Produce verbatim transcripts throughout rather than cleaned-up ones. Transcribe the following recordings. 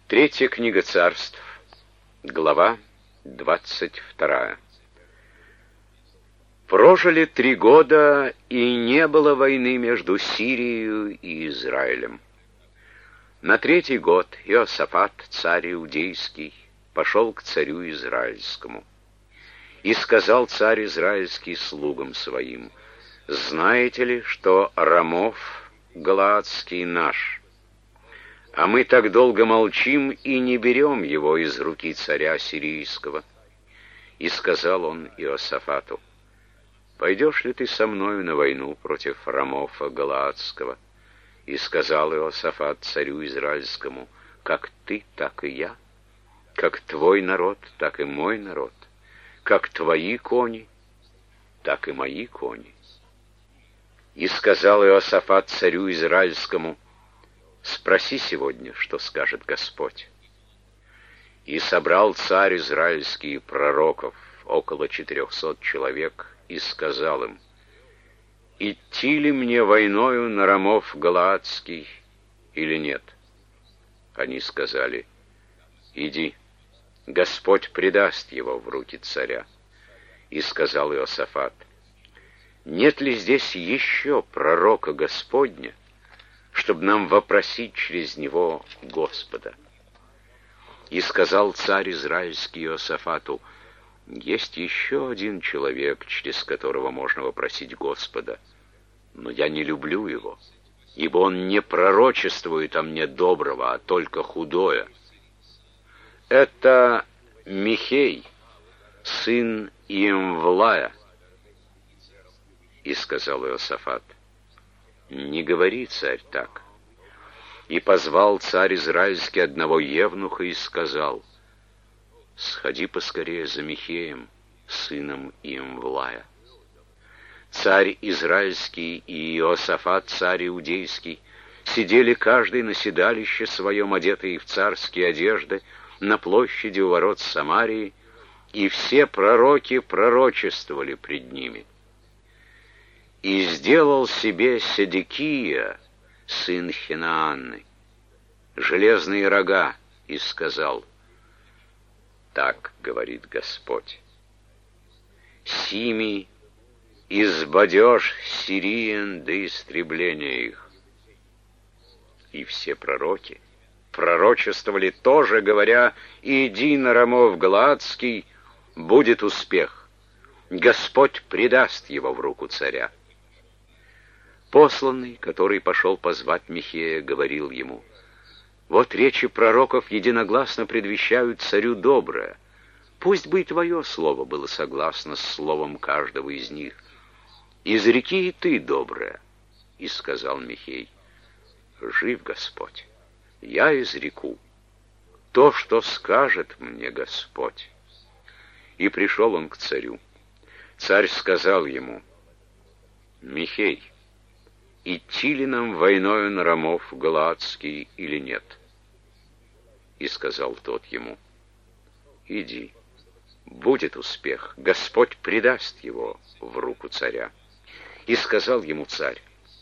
Третья книга Царств, глава двадцать вторая. Прожили три года, и не было войны между Сирией и Израилем. На третий год Иосафат, царь иудейский, пошел к царю израильскому. И сказал царь израильский слугам своим: «Знаете ли, что Рамов галаадский наш? А мы так долго молчим и не берем его из руки царя сирийского». И сказал он Иосафату: «Пойдешь ли ты со мною на войну против Рамофа галаадского?» И сказал Иосафат царю израильскому: «Как ты, так и я, как твой народ, так и мой народ, как твои кони, так и мои кони». И сказал Иосафат царю израильскому: «Спроси сегодня, что скажет Господь». И собрал царь израильский пророков, около четырехсот человек, и сказал им: «Идти ли мне войною на Рамов галаадский или нет?» Они сказали: «Иди, Господь предаст его в руки царя». И сказал Иосафат: «Нет ли здесь еще пророка Господня, чтобы нам вопросить через него Господа?» И сказал царь израильский Иосафату: «Есть еще один человек, через которого можно вопросить Господа, но я не люблю его, ибо он не пророчествует о мне доброго, а только худое. Это Михей, сын Иемвлая». И сказал Иосафат: «Не говори, царь, так». И позвал царь израильский одного евнуха и сказал: «Сходи поскорее за Михеем, сыном Иемвлая». Царь израильский и Иосафат, царь иудейский, сидели каждый на седалище своем, одетые в царские одежды, на площади у ворот Самарии, и все пророки пророчествовали пред ними. И сделал себе Седекия, сын Хинаанны, железные рога, и сказал: «Так говорит Господь: сими избадешь сириен до истребления их». И все пророки пророчествовали тоже, говоря: «Иди на Рамов галаадский, будет успех, Господь предаст его в руку царя». Посланный, который пошел позвать Михея, говорил ему: «Вот речи пророков единогласно предвещают царю доброе. Пусть бы и твое слово было согласно с словом каждого из них. Изреки и ты доброе». И сказал Михей: «Жив Господь, я изреку то, что скажет мне Господь». И пришел он к царю. Царь сказал ему: «Михей, идти ли нам войною на Рамов галаадский или нет?» И сказал тот ему: «Иди, будет успех, Господь предаст его в руку царя». И сказал ему царь: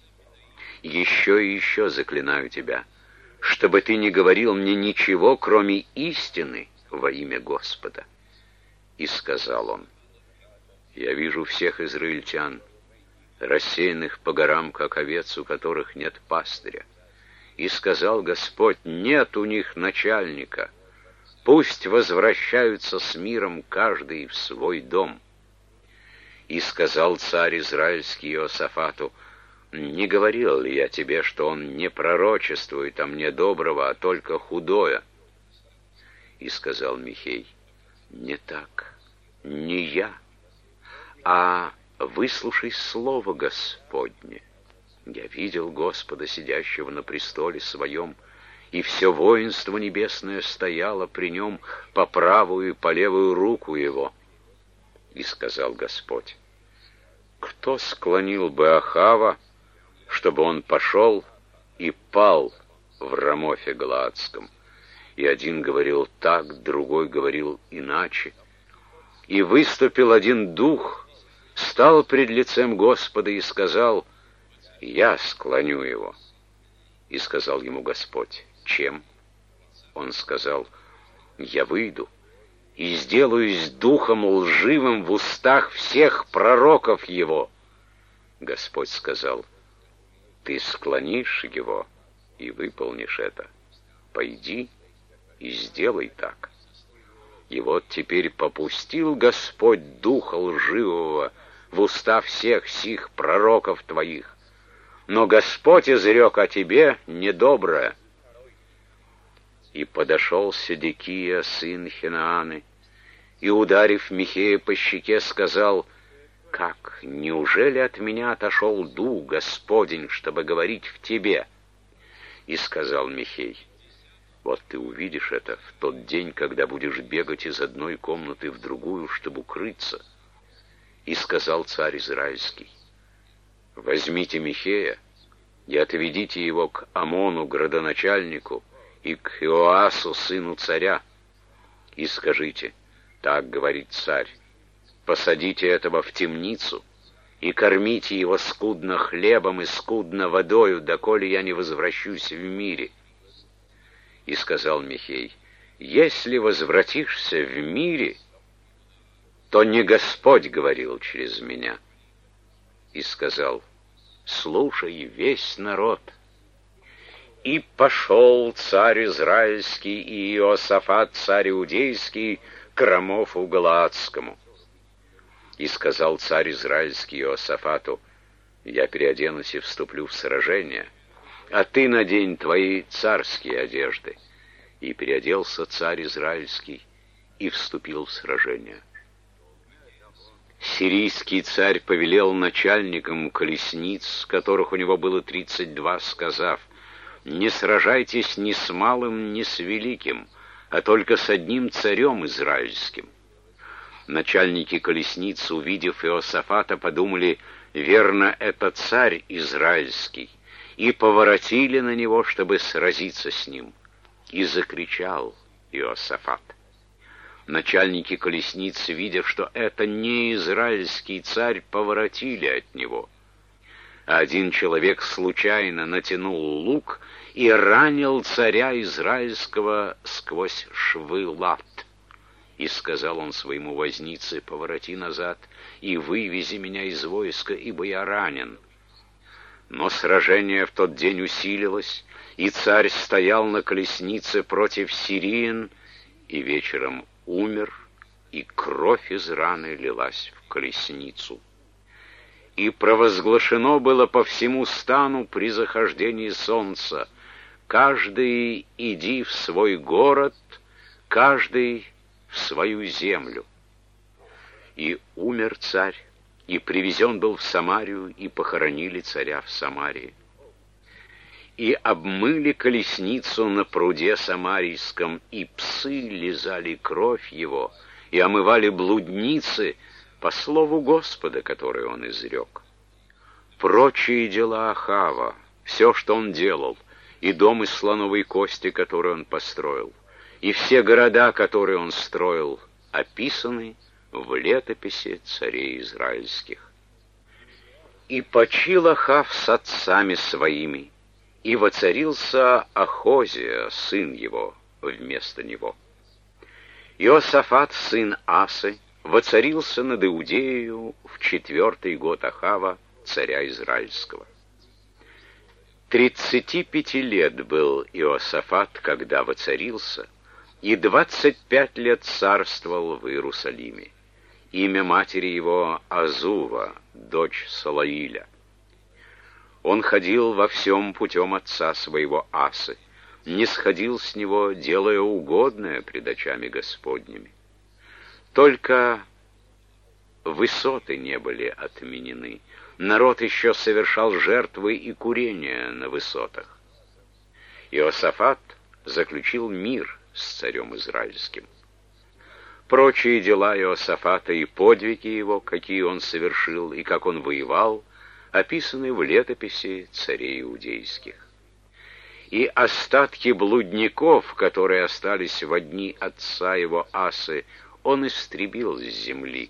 «Еще и еще заклинаю тебя, чтобы ты не говорил мне ничего, кроме истины, во имя Господа». И сказал он: «Я вижу всех израильтян, рассеянных по горам, как овец, у которых нет пастыря. И сказал Господь: нет у них начальника, пусть возвращаются с миром каждый в свой дом». И сказал царь израильский Иосафату: «Не говорил ли я тебе, что он не пророчествует о мне доброго, а только худое?» И сказал Михей: «Не так, не я, а выслушай слово Господне. Я видел Господа, сидящего на престоле своем, и все воинство небесное стояло при нем по правую и по левую руку его». И сказал Господь: «Кто склонил бы Ахава, чтобы он пошел и пал в Рамофе галаадском?» И один говорил так, другой говорил иначе. И выступил один дух, стал пред лицем Господа и сказал: «Я склоню его». И сказал ему Господь: «Чем?» Он Он сказал: «Я выйду и сделаюсь духом лживым в устах всех пророков его». Господь сказал: «Ты склонишь его и выполнишь это. Пойди и сделай так». И вот теперь попустил Господь духа лживого в уста всех сих пророков твоих, но Господь изрек о тебе недоброе. И подошел Седекия, сын Хинааны, и, ударив Михея по щеке, сказал: «Как, неужели от меня отошел дух Господень, чтобы говорить в тебе?» И сказал Михей: «Вот ты увидишь это в тот день, когда будешь бегать из одной комнаты в другую, чтобы укрыться». И сказал царь Израильский: «Возьмите Михея и отведите его к Амону, градоначальнику, и к Иоасу, сыну царя, и скажите: так говорит царь, посадите этого в темницу и кормите его скудно хлебом и скудно водою, доколе я не возвращусь в мире». И сказал Михей: «Если возвратишься в мире, то не Господь говорил через меня». И сказал: «Слушай весь народ». И пошел царь Израильский и Иосафат, царь Иудейский, к Рамофу Галаадскому. И сказал царь Израильский Иосафату: «Я переоденусь и вступлю в сражение, а ты надень твои царские одежды». И переоделся царь Израильский и вступил в сражение. Сирийский царь повелел начальникам колесниц, которых у него было тридцать два, сказав: «Не сражайтесь ни с малым, ни с великим, а только с одним царем израильским». Начальники колесниц, увидев Иосафата, подумали: «Верно, это царь израильский», и поворотили на него, чтобы сразиться с ним. И закричал Иосафат. Начальники колесниц, видя, что это не израильский царь, поворотили от него. А один человек случайно натянул лук и ранил царя израильского сквозь швы лат. И сказал он своему вознице: «Повороти назад и вывези меня из войска, ибо я ранен». Но сражение в тот день усилилось, и царь стоял на колеснице против сириян, и вечером умер, и кровь из раны лилась в колесницу. И провозглашено было по всему стану при захождении солнца: каждый иди в свой город, каждый в свою землю. И умер царь, и привезен был в Самарию, и похоронили царя в Самарии. И обмыли колесницу на пруде Самарийском, и псы лизали кровь его, и омывали блудницы по слову Господа, которое он изрек. Прочие дела Ахава, все, что он делал, и дом из слоновой кости, который он построил, и все города, которые он строил, описаны в летописи царей израильских. И почил Ахав с отцами своими, и воцарился Ахозия, сын его, вместо него. Иосафат, сын Асы, воцарился над Иудеей в четвертый год Ахава, царя израильского. Тридцати пяти лет был Иосафат, когда воцарился, и двадцать пять лет царствовал в Иерусалиме. Имя матери его Азува, дочь Салаиля. Он ходил во всем путем отца своего Асы, не сходил с него, делая угодное пред очами Господними. Только высоты не были отменены. Народ еще совершал жертвы и курения на высотах. Иосафат заключил мир с царем израильским. Прочие дела Иосафата и подвиги его, какие он совершил и как он воевал, описаны в летописи царей иудейских. И остатки блудников, которые остались во дни отца его Асы, он истребил с земли.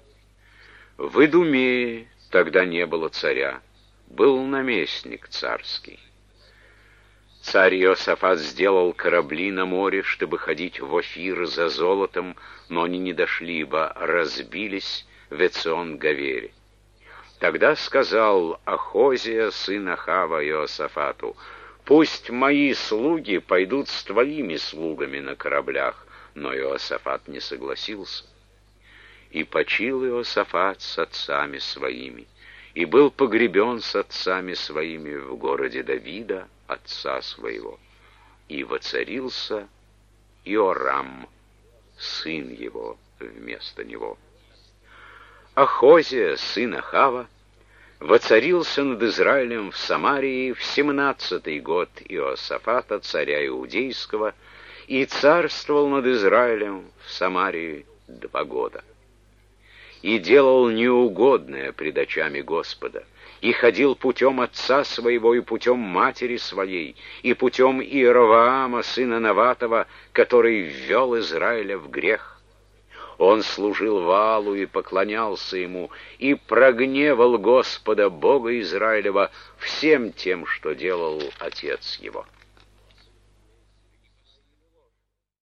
В Идумее тогда не было царя, был наместник царский. Царь Иосафат сделал корабли на море, чтобы ходить в Офир за золотом, но они не дошли, ибо разбились в Эцион-Гавере. Тогда сказал Ахозия, сын Ахава, Иосафату: «Пусть мои слуги пойдут с твоими слугами на кораблях». Но Иосафат не согласился. И почил Иосафат с отцами своими, и был погребен с отцами своими в городе Давида, отца своего. И воцарился Иорам, сын его, вместо него. Ахозия, сын Ахава, воцарился над Израилем в Самарии в семнадцатый год Иосафата, царя Иудейского, и царствовал над Израилем в Самарии два года. И делал неугодное пред очами Господа, и ходил путем отца своего, и путем матери своей, и путем Иеровоама, сына Наватова, который ввел Израиля в грех. Он служил Ваалу и поклонялся ему, и прогневал Господа, Бога Израилева, всем тем, что делал отец его.